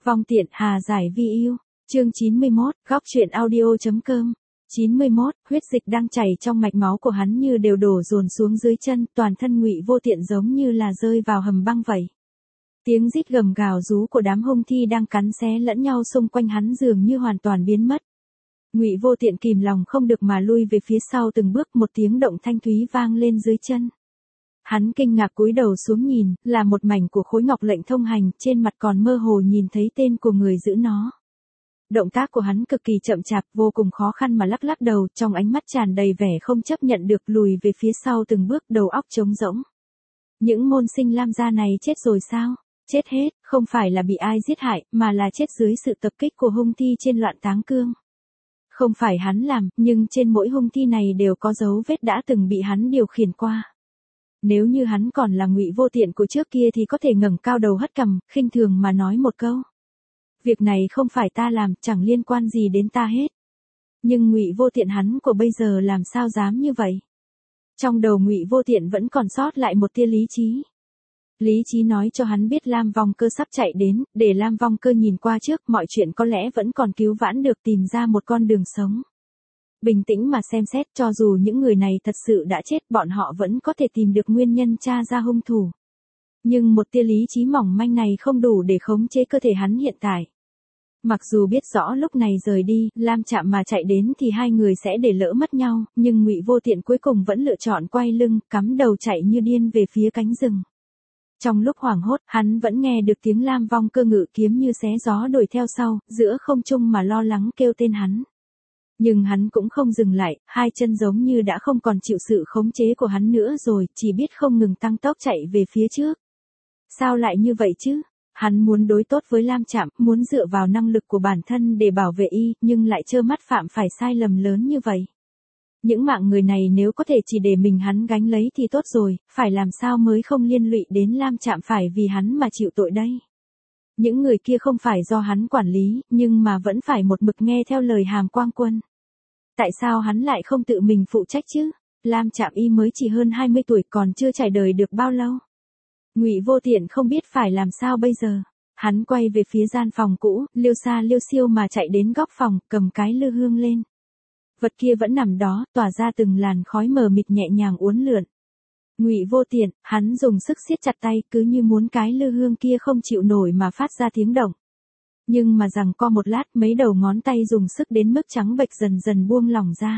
Vong tiện hà giải vi yêu. Chương 91, góc truyện audio.com. 91, huyết dịch đang chảy trong mạch máu của hắn như đều đổ dồn xuống dưới chân, toàn thân Ngụy Vô Tiện giống như là rơi vào hầm băng vậy. Tiếng rít gầm gào rú của đám hung thi đang cắn xé lẫn nhau xung quanh hắn dường như hoàn toàn biến mất. Ngụy Vô Tiện kìm lòng không được mà lui về phía sau từng bước, một tiếng động thanh thúy vang lên dưới chân. Hắn kinh ngạc cúi đầu xuống nhìn, là một mảnh của khối ngọc lệnh thông hành, trên mặt còn mơ hồ nhìn thấy tên của người giữ nó. Động tác của hắn cực kỳ chậm chạp, vô cùng khó khăn mà lắc lắc đầu, trong ánh mắt tràn đầy vẻ không chấp nhận được, lùi về phía sau từng bước, đầu óc trống rỗng. Những môn sinh Lam gia này chết rồi sao? Chết hết, không phải là bị ai giết hại, mà là chết dưới sự tập kích của hung thi trên Loạn Táng Cương. Không phải hắn làm, nhưng trên mỗi hung thi này đều có dấu vết đã từng bị hắn điều khiển qua. Nếu như hắn còn là Ngụy Vô Tiện của trước kia thì có thể ngẩng cao đầu hất cằm, khinh thường mà nói một câu: việc này không phải ta làm, chẳng liên quan gì đến ta hết. Nhưng Ngụy Vô Tiện hắn của bây giờ làm sao dám như vậy? Trong đầu Ngụy Vô Tiện vẫn còn sót lại một tia lý trí. Lý trí nói cho hắn biết Lam Vong Cơ sắp chạy đến, để Lam Vong Cơ nhìn qua trước, mọi chuyện có lẽ vẫn còn cứu vãn được, tìm ra một con đường sống. Bình tĩnh mà xem xét, cho dù những người này thật sự đã chết, bọn họ vẫn có thể tìm được nguyên nhân, tra ra hung thủ. Nhưng một tia lý trí mỏng manh này không đủ để khống chế cơ thể hắn hiện tại. Mặc dù biết rõ lúc này rời đi, Lam Trạm mà chạy đến thì hai người sẽ để lỡ mất nhau, nhưng Ngụy Vô Tiện cuối cùng vẫn lựa chọn quay lưng, cắm đầu chạy như điên về phía cánh rừng. Trong lúc hoảng hốt, hắn vẫn nghe được tiếng Lam Vong Cơ ngự kiếm như xé gió đuổi theo sau, giữa không trung mà lo lắng kêu tên hắn. Nhưng hắn cũng không dừng lại, hai chân giống như đã không còn chịu sự khống chế của hắn nữa rồi, chỉ biết không ngừng tăng tốc chạy về phía trước. Sao lại như vậy chứ? Hắn muốn đối tốt với Lam Trạm, muốn dựa vào năng lực của bản thân để bảo vệ y, nhưng lại trơ mắt phạm phải sai lầm lớn như vậy. Những mạng người này nếu có thể chỉ để mình hắn gánh lấy thì tốt rồi, phải làm sao mới không liên lụy đến Lam Trạm phải vì hắn mà chịu tội đây. Những người kia không phải do hắn quản lý, nhưng mà vẫn phải một mực nghe theo lời Hàm Quang Quân. Tại sao hắn lại không tự mình phụ trách chứ? Lam Trạm y mới chỉ hơn 20 tuổi, còn chưa trải đời được bao lâu. Ngụy Vô Tiện không biết phải làm sao bây giờ. Hắn quay về phía gian phòng cũ, liêu xa liêu xiêu mà chạy đến góc phòng, cầm cái lư hương lên. Vật kia vẫn nằm đó, tỏa ra từng làn khói mờ mịt nhẹ nhàng uốn lượn. Ngụy Vô Tiện, hắn dùng sức siết chặt tay, cứ như muốn cái lư hương kia không chịu nổi mà phát ra tiếng động. Nhưng mà giằng co một lát, mấy đầu ngón tay dùng sức đến mức trắng bệch dần dần buông lỏng ra.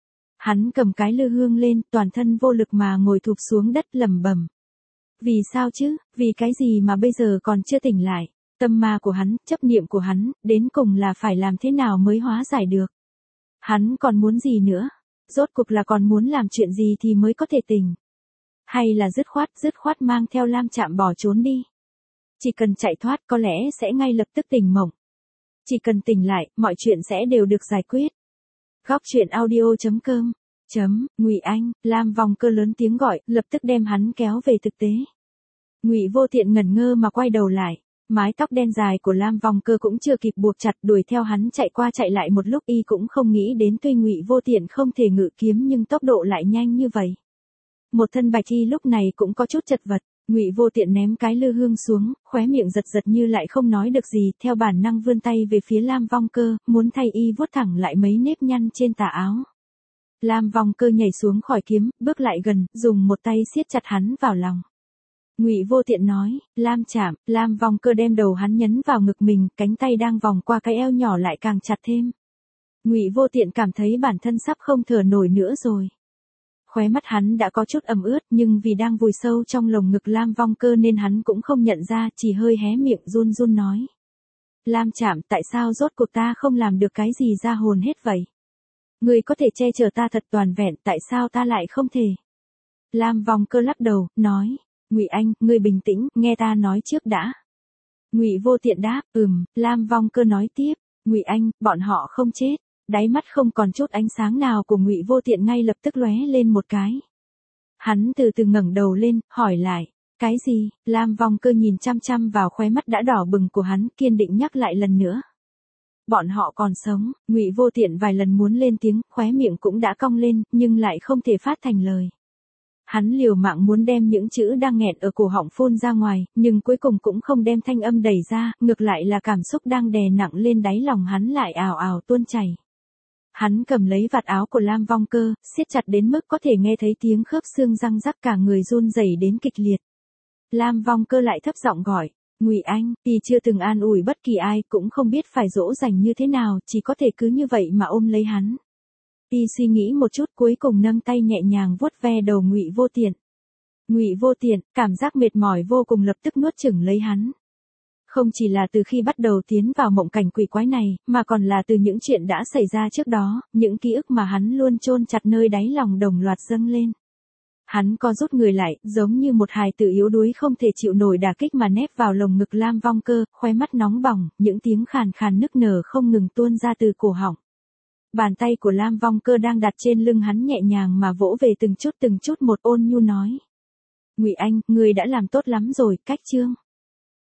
Hắn cầm cái lư hương lên, toàn thân vô lực mà ngồi thụp xuống đất lẩm bẩm. Vì sao chứ, vì cái gì mà bây giờ còn chưa tỉnh lại? Tâm ma của hắn, chấp niệm của hắn, đến cùng là phải làm thế nào mới hóa giải được? Hắn còn muốn gì nữa? Rốt cuộc là còn muốn làm chuyện gì thì mới có thể tỉnh? Hay là dứt khoát mang theo Lam Trạm bỏ trốn đi? Chỉ cần chạy thoát có lẽ sẽ ngay lập tức tỉnh mộng. Chỉ cần tỉnh lại, mọi chuyện sẽ đều được giải quyết. Góc truyện audio.com. Ngụy Anh, Lam Vong Cơ lớn tiếng gọi, lập tức đem hắn kéo về thực tế. Ngụy Vô Tiện ngẩn ngơ mà quay đầu lại. Mái tóc đen dài của Lam Vong Cơ cũng chưa kịp buộc chặt, đuổi theo hắn chạy qua chạy lại một lúc, y cũng không nghĩ đến tuy Ngụy Vô Tiện không thể ngự kiếm nhưng tốc độ lại nhanh như vậy. Một thân bạch y lúc này cũng có chút chật vật. Ngụy Vô Tiện ném cái lư hương xuống, khóe miệng giật giật như lại không nói được gì, theo bản năng vươn tay về phía Lam Vong Cơ, muốn thay y vuốt thẳng lại mấy nếp nhăn trên tà áo. Lam Vong Cơ nhảy xuống khỏi kiếm, bước lại gần, dùng một tay siết chặt hắn vào lòng. Ngụy Vô Tiện nói, Lam Trạm. Lam Vong Cơ đem đầu hắn nhấn vào ngực mình, cánh tay đang vòng qua cái eo nhỏ lại càng chặt thêm. Ngụy Vô Tiện cảm thấy bản thân sắp không thở nổi nữa rồi. Khóe mắt hắn đã có chút ẩm ướt, nhưng vì đang vùi sâu trong lồng ngực Lam Vong Cơ nên hắn cũng không nhận ra, chỉ hơi hé miệng run run nói. Lam Trạm, tại sao rốt cuộc ta không làm được cái gì ra hồn hết vậy? Ngươi có thể che chở ta thật toàn vẹn, tại sao ta lại không thể? Lam Vong Cơ lắc đầu, nói. Ngụy Anh, ngươi bình tĩnh, nghe ta nói trước đã. Ngụy Vô Tiện đáp, Lam Vong Cơ nói tiếp. Ngụy Anh, bọn họ không chết. Đáy mắt không còn chút ánh sáng nào của Ngụy Vô Tiện ngay lập tức lóe lên một cái. Hắn từ từ ngẩng đầu lên, hỏi lại. Cái gì? Lam Vong Cơ nhìn chăm chăm vào khóe mắt đã đỏ bừng của hắn, kiên định nhắc lại lần nữa. Bọn họ còn sống. Ngụy Vô Tiện vài lần muốn lên tiếng, khóe miệng cũng đã cong lên, nhưng lại không thể phát thành lời. Hắn liều mạng muốn đem những chữ đang nghẹn ở cổ họng phun ra ngoài, nhưng cuối cùng cũng không đem thanh âm đẩy ra, ngược lại là cảm xúc đang đè nặng lên đáy lòng hắn lại ào ào tuôn chảy. Hắn cầm lấy vạt áo của Lam Vong Cơ, siết chặt đến mức có thể nghe thấy tiếng khớp xương răng rắc, cả người run rẩy đến kịch liệt. Lam Vong Cơ lại thấp giọng gọi, Ngụy Anh, y chưa từng an ủi bất kỳ ai, cũng không biết phải dỗ dành như thế nào, chỉ có thể cứ như vậy mà ôm lấy hắn. Y suy nghĩ một chút, cuối cùng nâng tay nhẹ nhàng vuốt ve đầu Ngụy Vô Tiện. Ngụy Vô Tiện, cảm giác mệt mỏi vô cùng lập tức nuốt chửng lấy hắn. Không chỉ là từ khi bắt đầu tiến vào mộng cảnh quỷ quái này, mà còn là từ những chuyện đã xảy ra trước đó, những ký ức mà hắn luôn chôn chặt nơi đáy lòng đồng loạt dâng lên. Hắn co rút người lại, giống như một hài tử yếu đuối không thể chịu nổi đả kích mà nép vào lồng ngực Lam Vong Cơ, khóe mắt nóng bỏng, những tiếng khàn khàn nức nở không ngừng tuôn ra từ cổ họng. Bàn tay của Lam Vong Cơ đang đặt trên lưng hắn nhẹ nhàng mà vỗ về từng chút một, ôn nhu nói. Ngụy Anh, ngươi đã làm tốt lắm rồi, cách chương.